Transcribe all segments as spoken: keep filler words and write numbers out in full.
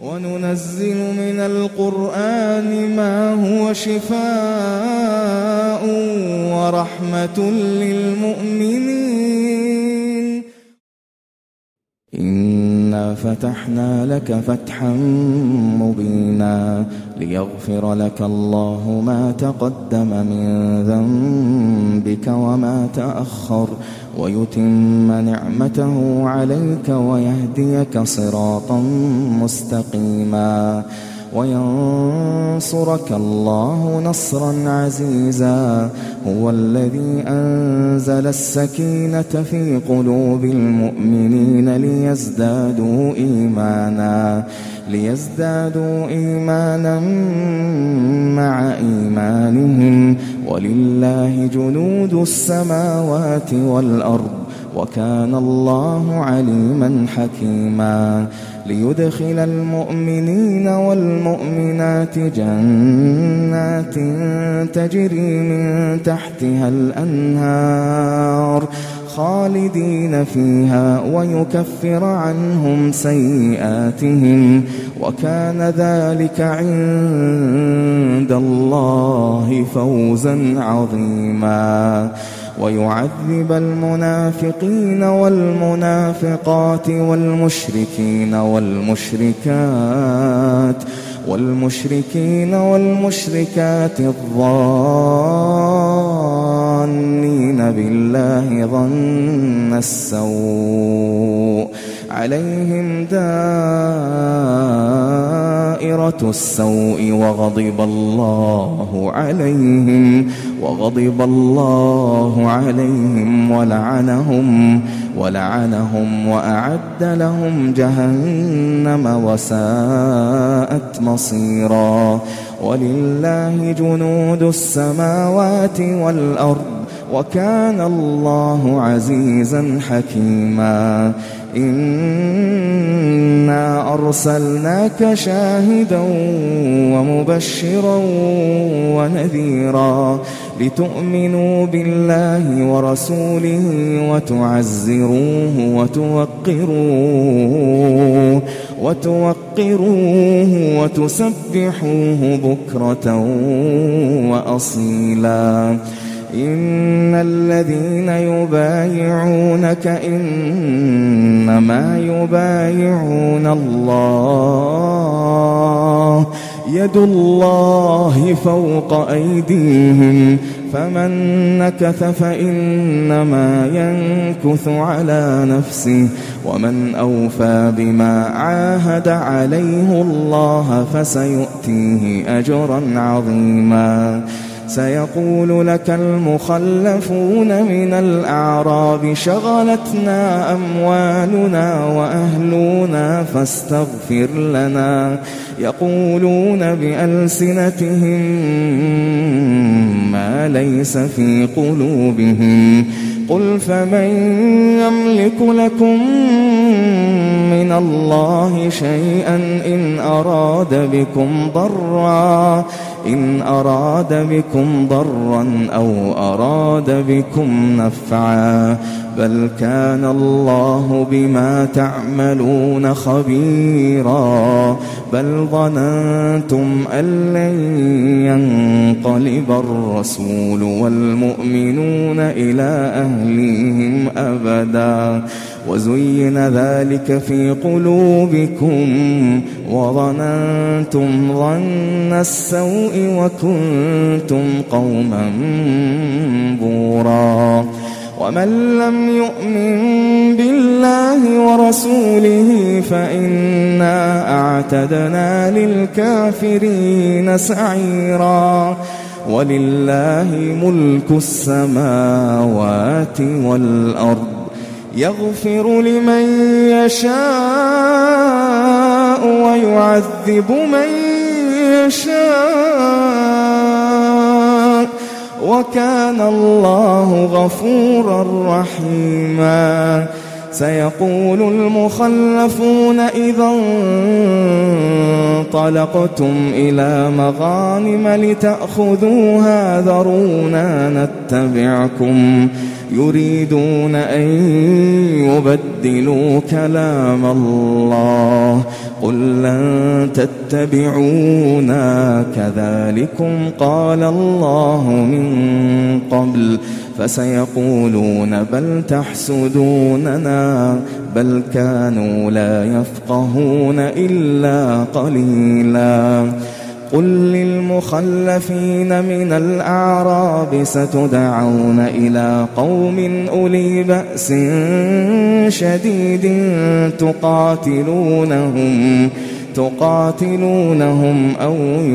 وننزل من القرآن ما هو شفاء ورحمة للمؤمنين. إنا فتحنا لك فتحا مبينا ليغفر لك الله ما تقدم من ذنبك وما تأخر ويتم نعمته عليك ويهديك صراطا مستقيما وينصرك الله نصرا عزيزا. هو الذي أنزل السكينة في قلوب المؤمنين ليزدادوا إيمانا ليزدادوا إيمانا مع إيمانهم ولله جنود السماوات والأرض وكان الله عليما حكيما. ليدخل المؤمنين والمؤمنات جنات تجري من تحتها الأنهار خالدين فيها ويكفر عنهم سيئاتهم وكان ذلك عند الله فوزا عظيما. ويعذب المنافقين والمنافقات والمشركين والمشركات والمشركين والمشركات الظانين بالله ظن السوء عليهم دائرة السوء وغضب الله عليهم وغضب الله عليهم ولعنهم ولعنهم وأعد لهم جهنم وساءت مصيرا. ولله جنود السماوات والأرض وكان الله عزيزا حكيما. إنا أرسلناك شاهدا ومبشرا ونذيرا لتؤمنوا بالله ورسوله وتعزروه وتوقروه وتوقروه وتسبحوه بكرة وأصيلا. إن الذين يبايعونك إنما يبايعون الله يد الله فوق أيديهم فمن نكث فإنما ينكث على نفسه ومن أوفى بما عاهد عليه الله فسيؤتيه أجرا عظيما. سيقول لك المخلفون من الأعراب شغلتنا أموالنا وأهلنا فاستغفر لنا يقولون بألسنتهم ما ليس في قلوبهم قل فمن يملك لكم من الله شيئا إن أراد بكم ضرا إن أراد بكم ضرا أو أراد بكم نفعا بل كان الله بما تعملون خبيرا. بل ظننتم أن لن ينقلب الرسول والمؤمنون إلى أهليهم أبدا وزين ذلك في قلوبكم وظننتم ظن السوء وكنتم قوما بورا. ومن لم يؤمن بالله ورسوله فإنا أعتدنا للكافرين سعيرا. ولله ملك السماوات والأرض يغفر لمن يشاء ويعذب من يشاء وكان الله غفورا رحيما. سيقول المخلفون إذا انطلقتم إلى مغانم لتأخذوها ذرونا نتبعكم يريدون أن يبدلوا كلام الله قل لن تتبعونا كذلكم قال الله من قبل فسيقولون بل تحسدوننا بل كانوا لا يفقهون إلا قليلا قل للمخلفين من الأعراب ستدعون إلى قوم أولي بأس شديد تقاتلونهم تقاتلونهم أو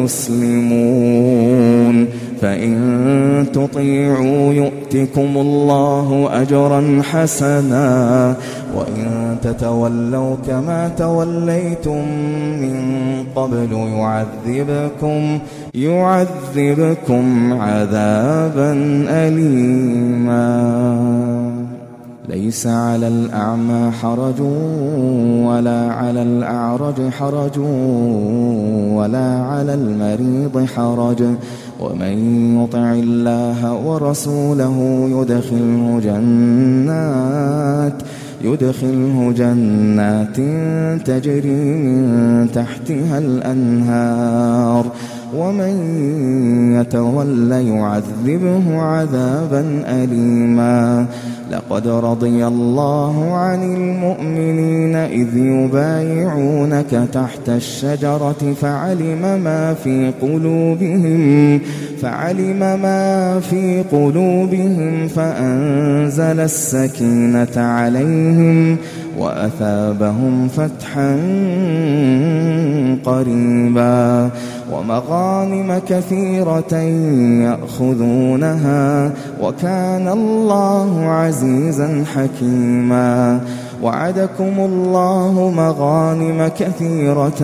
يسلمون فإن تطيعوا يؤتكم الله أجرا حسنا وإن تتولوا كما توليتم من قبل يعذبكم يعذبكم عذابا أليما ليس على الأعمى حرج ولا على الأعرج حرج ولا على المريض حرج ومن يطع الله ورسوله يدخله جنات يدخله جنات تجري من تحتها الأنهار ومن يتول يعذبه عذابا أليما لقد رضي الله عن المؤمنين إذ يبايعونك تحت الشجرة فعلم ما في قلوبهم فعلم ما في قلوبهم فأنزل السكينة عليهم وأثابهم فتحا قريبا ومغانم كثيرة يأخذونها وكان الله عزيزا حكيما وعدكم الله مغانم كثيرة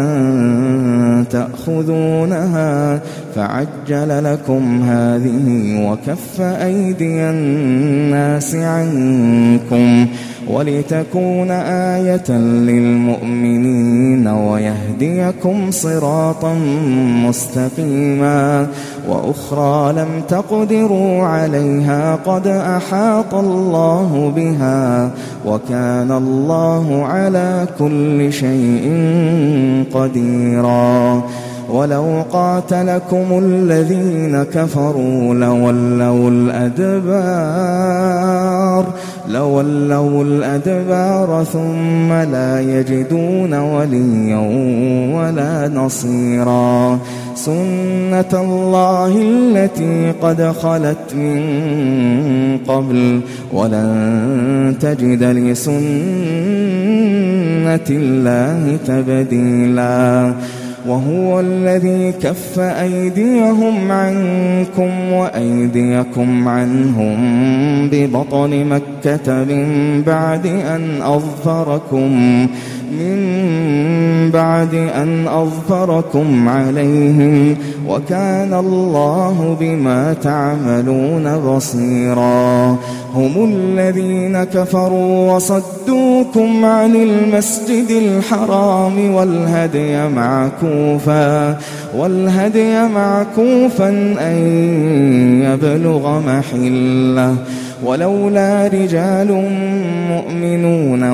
تأخذونها فعجل لكم هذه وكف أيدي الناس عنكم ولتكون آية للمؤمنين ويهديكم صراطا مستقيما وأخرى لم تقدروا عليها قد أحاط الله بها وكان الله على كل شيء قديرا ولو قاتلكم الذين كفروا لولوا الأدبار لولوا الأدبار ثم لا يجدون وليا ولا نصيرا سنة الله التي قد خلت من قبل ولن تجد لسنة الله تبديلا وهو الذي كف أيديهم عنكم وأيديكم عنهم ببطن مكة من بعد أن أظفركم من بعد أن أظفركم عليهم وكان الله بما تعملون بصيرا هم الذين كفروا وصدوكم عن المسجد الحرام والهدي معكوفا والهدي معكوفا أن يبلغ محله ولولا رجال مؤمنون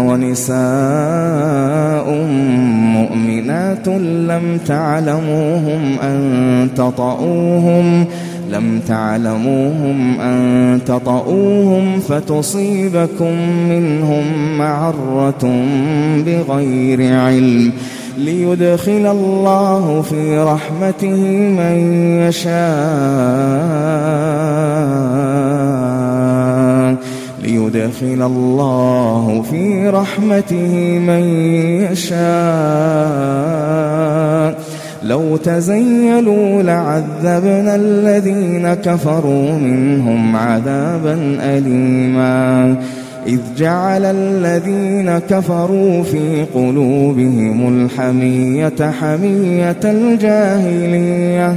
ونساء مؤمنات لم تعلموهم أن تطؤوهم لم تعلموهم أن تطؤوهم فتصيبكم منهم معرة بغير علم ليدخل الله في رحمته من يشاء ليدخل الله في رحمته من يشاء لو تزيلوا لعذبنا الذين كفروا منهم عذابا أليما إذ جعل الذين كفروا في قلوبهم الحمية حمية الجاهلية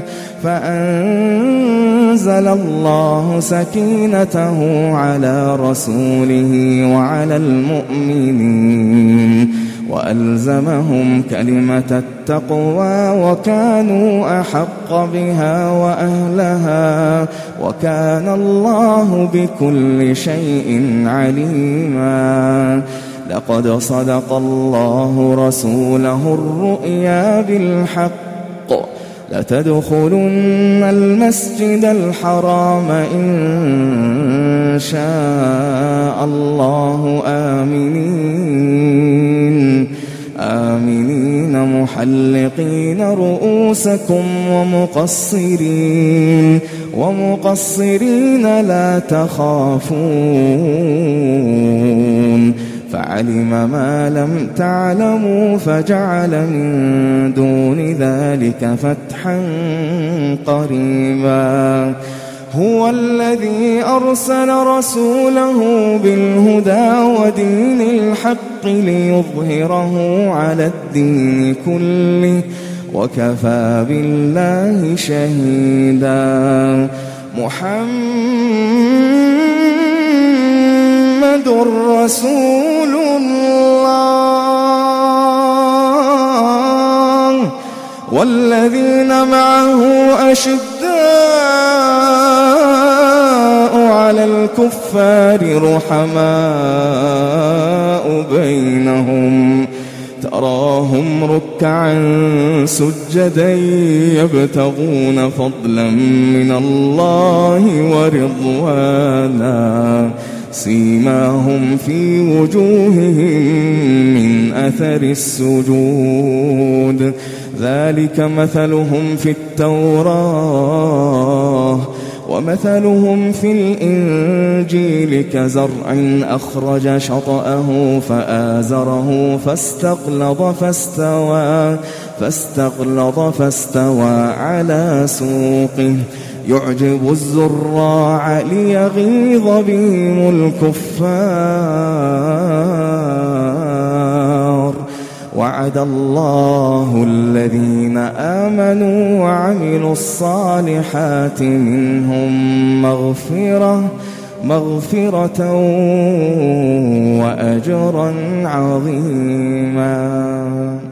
فأنزل الله سكينته على رسوله وعلى المؤمنين وألزمهم كلمة التقوى وكانوا أحق بها وأهلها وكان الله بكل شيء عليما لقد صدق الله رسوله الرؤيا بالحق لتدخلن المسجد الحرام إن شاء الله آمنين آمنين محلقين رؤوسكم ومقصرين ومقصرين لا تخافون فعلم ما لم تعلموا فجعل من دون ذلك فتحا قريبا هو الذي أرسل رسوله بالهدى ودين الحق ليظهره على الدين كله وكفى بالله شهيدا محمد رسول الله والذين معه أشداء على الكفار رحماء بينهم تراهم ركعا سجدا يبتغون فضلا من الله ورضوانا سيماهم في وجوههم من أثر السجود ذلك مثلهم في التوراة ومثلهم في الإنجيل كزرع أخرج شطأه فآزره فاستغلظ فاستوى فاستغلظ فاستوى على سوقه يعجب الزراع ليغيظ بهم الكفار وعد الله الذين آمنوا وعملوا الصالحات منهم مغفرة مغفرة وأجرا عظيما.